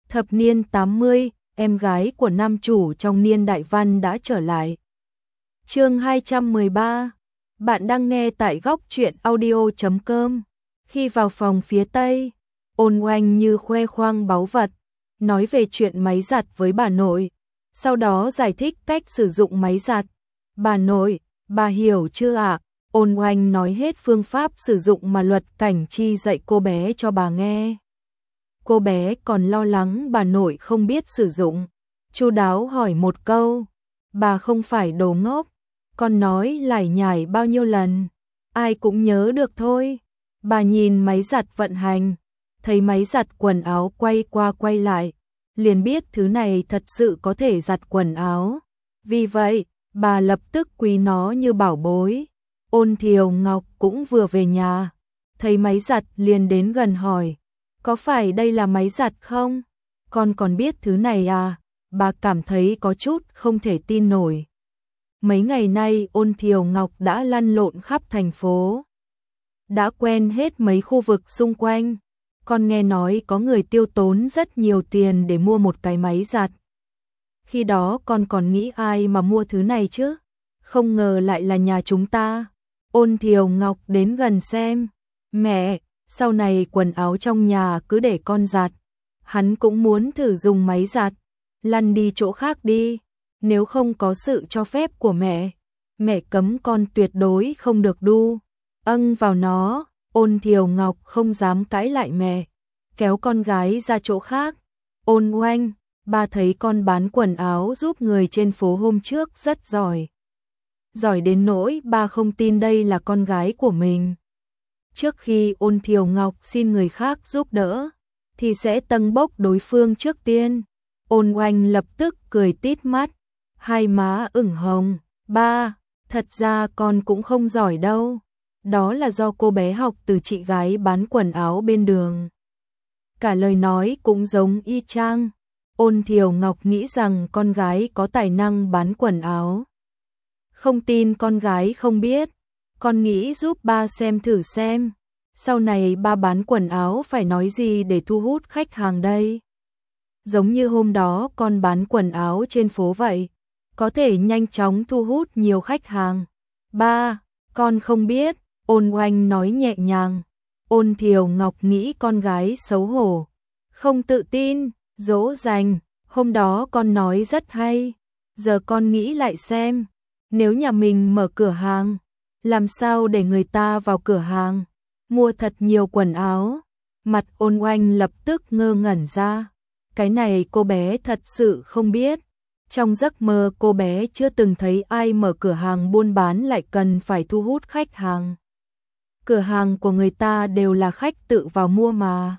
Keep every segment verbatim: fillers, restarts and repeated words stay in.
Thập niên tám mươi, em gái của nam chủ trong Niên Đại Văn đã trở lại. Chương hai trăm mười ba. Bạn đang nghe tại góc truyện audio chấm com. Khi vào phòng phía Tây, Ôn Oanh như khoe khoang báu vật, nói về chuyện máy giặt với bà nội, sau đó giải thích cách sử dụng máy giặt. Bà nội, bà hiểu chưa ạ? Ôn Oanh nói hết phương pháp sử dụng mà Luật Cảnh Chi dạy cô bé cho bà nghe. Cô bé còn lo lắng bà nội không biết sử dụng, chu đáo hỏi một câu, bà không phải đồ ngốc, con nói lải nhải bao nhiêu lần, ai cũng nhớ được thôi. Bà nhìn máy giặt vận hành, thấy máy giặt quần áo quay qua quay lại, liền biết thứ này thật sự có thể giặt quần áo. Vì vậy, bà lập tức quý nó như bảo bối. Ôn Thiều Ngọc cũng vừa về nhà, thấy máy giặt liền đến gần hỏi, có phải đây là máy giặt không? Con còn biết thứ này à? Bà cảm thấy có chút không thể tin nổi. Mấy ngày nay Ôn Thiều Ngọc đã lăn lộn khắp thành phố, đã quen hết mấy khu vực xung quanh. Con nghe nói có người tiêu tốn rất nhiều tiền để mua một cái máy giặt. Khi đó con còn nghĩ ai mà mua thứ này chứ? Không ngờ lại là nhà chúng ta. Ôn Thiều Ngọc đến gần xem. Mẹ, sau này quần áo trong nhà cứ để con giặt. Hắn cũng muốn thử dùng máy giặt. Lăn đi chỗ khác đi. Nếu không có sự cho phép của mẹ, mẹ cấm con tuyệt đối không được đu âng vào nó. Ôn Thiều Ngọc không dám cãi lại mẹ, kéo con gái ra chỗ khác. Ôn Oanh, ba thấy con bán quần áo giúp người trên phố hôm trước rất giỏi. Giỏi đến nỗi ba không tin đây là con gái của mình. Trước khi Ôn Thiều Ngọc xin người khác giúp đỡ, thì sẽ tâng bốc đối phương trước tiên. Ôn Oanh lập tức cười tít mắt, hai má ửng hồng. Ba, thật ra con cũng không giỏi đâu. Đó là do cô bé học từ chị gái bán quần áo bên đường. Cả lời nói cũng giống y chang. Ôn Thiều Ngọc nghĩ rằng con gái có tài năng bán quần áo. Không tin con gái không biết, con nghĩ giúp ba xem thử xem. Sau này ba bán quần áo phải nói gì để thu hút khách hàng đây? Giống như hôm đó con bán quần áo trên phố vậy, có thể nhanh chóng thu hút nhiều khách hàng. Ba, con không biết. Ôn Oanh nói nhẹ nhàng. Ôn Thiều Ngọc nghĩ con gái xấu hổ, không tự tin, dỗ dành. Hôm đó con nói rất hay. Giờ con nghĩ lại xem, nếu nhà mình mở cửa hàng, làm sao để người ta vào cửa hàng mua thật nhiều quần áo? Mặt Ôn Oanh lập tức ngơ ngẩn ra. Cái này cô bé thật sự không biết. Trong giấc mơ cô bé chưa từng thấy ai mở cửa hàng buôn bán lại cần phải thu hút khách hàng. Cửa hàng của người ta đều là khách tự vào mua mà.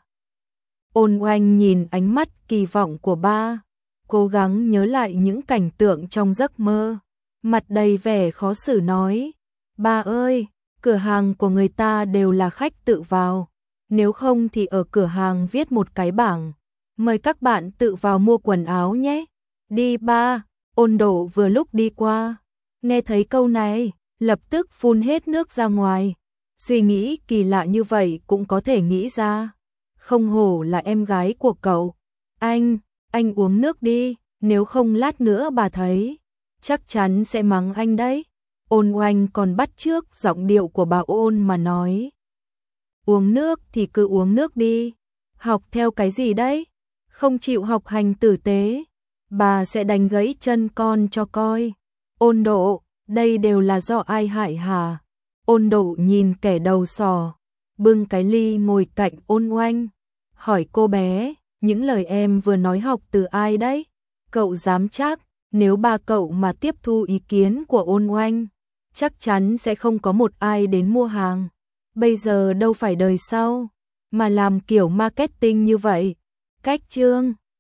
Ôn Oanh nhìn ánh mắt kỳ vọng của ba, cố gắng nhớ lại những cảnh tượng trong giấc mơ. Mặt đầy vẻ khó xử nói, ba ơi, cửa hàng của người ta đều là khách tự vào. Nếu không thì ở cửa hàng viết một cái bảng, mời các bạn tự vào mua quần áo nhé. Đi ba. Ôn Độ vừa lúc đi qua, nghe thấy câu này, lập tức phun hết nước ra ngoài. Suy nghĩ kỳ lạ như vậy cũng có thể nghĩ ra. Không hổ là em gái của cậu. Anh, anh uống nước đi, nếu không lát nữa bà thấy, chắc chắn sẽ mắng anh đấy. Ôn Oanh còn bắt chước giọng điệu của bà Ôn mà nói. Uống nước thì cứ uống nước đi. Học theo cái gì đấy? Không chịu học hành tử tế, bà sẽ đánh gãy chân con cho coi. Ôn Độ, đây đều là do ai hại hả? Ôn Độ nhìn kẻ đầu sò, bưng cái ly ngồi cạnh Ôn Oanh, hỏi cô bé, những lời em vừa nói học từ ai đấy? Cậu dám chắc, nếu ba cậu mà tiếp thu ý kiến của Ôn Oanh, chắc chắn sẽ không có một ai đến mua hàng. Bây giờ đâu phải đời sau, mà làm kiểu marketing như vậy. Cách chương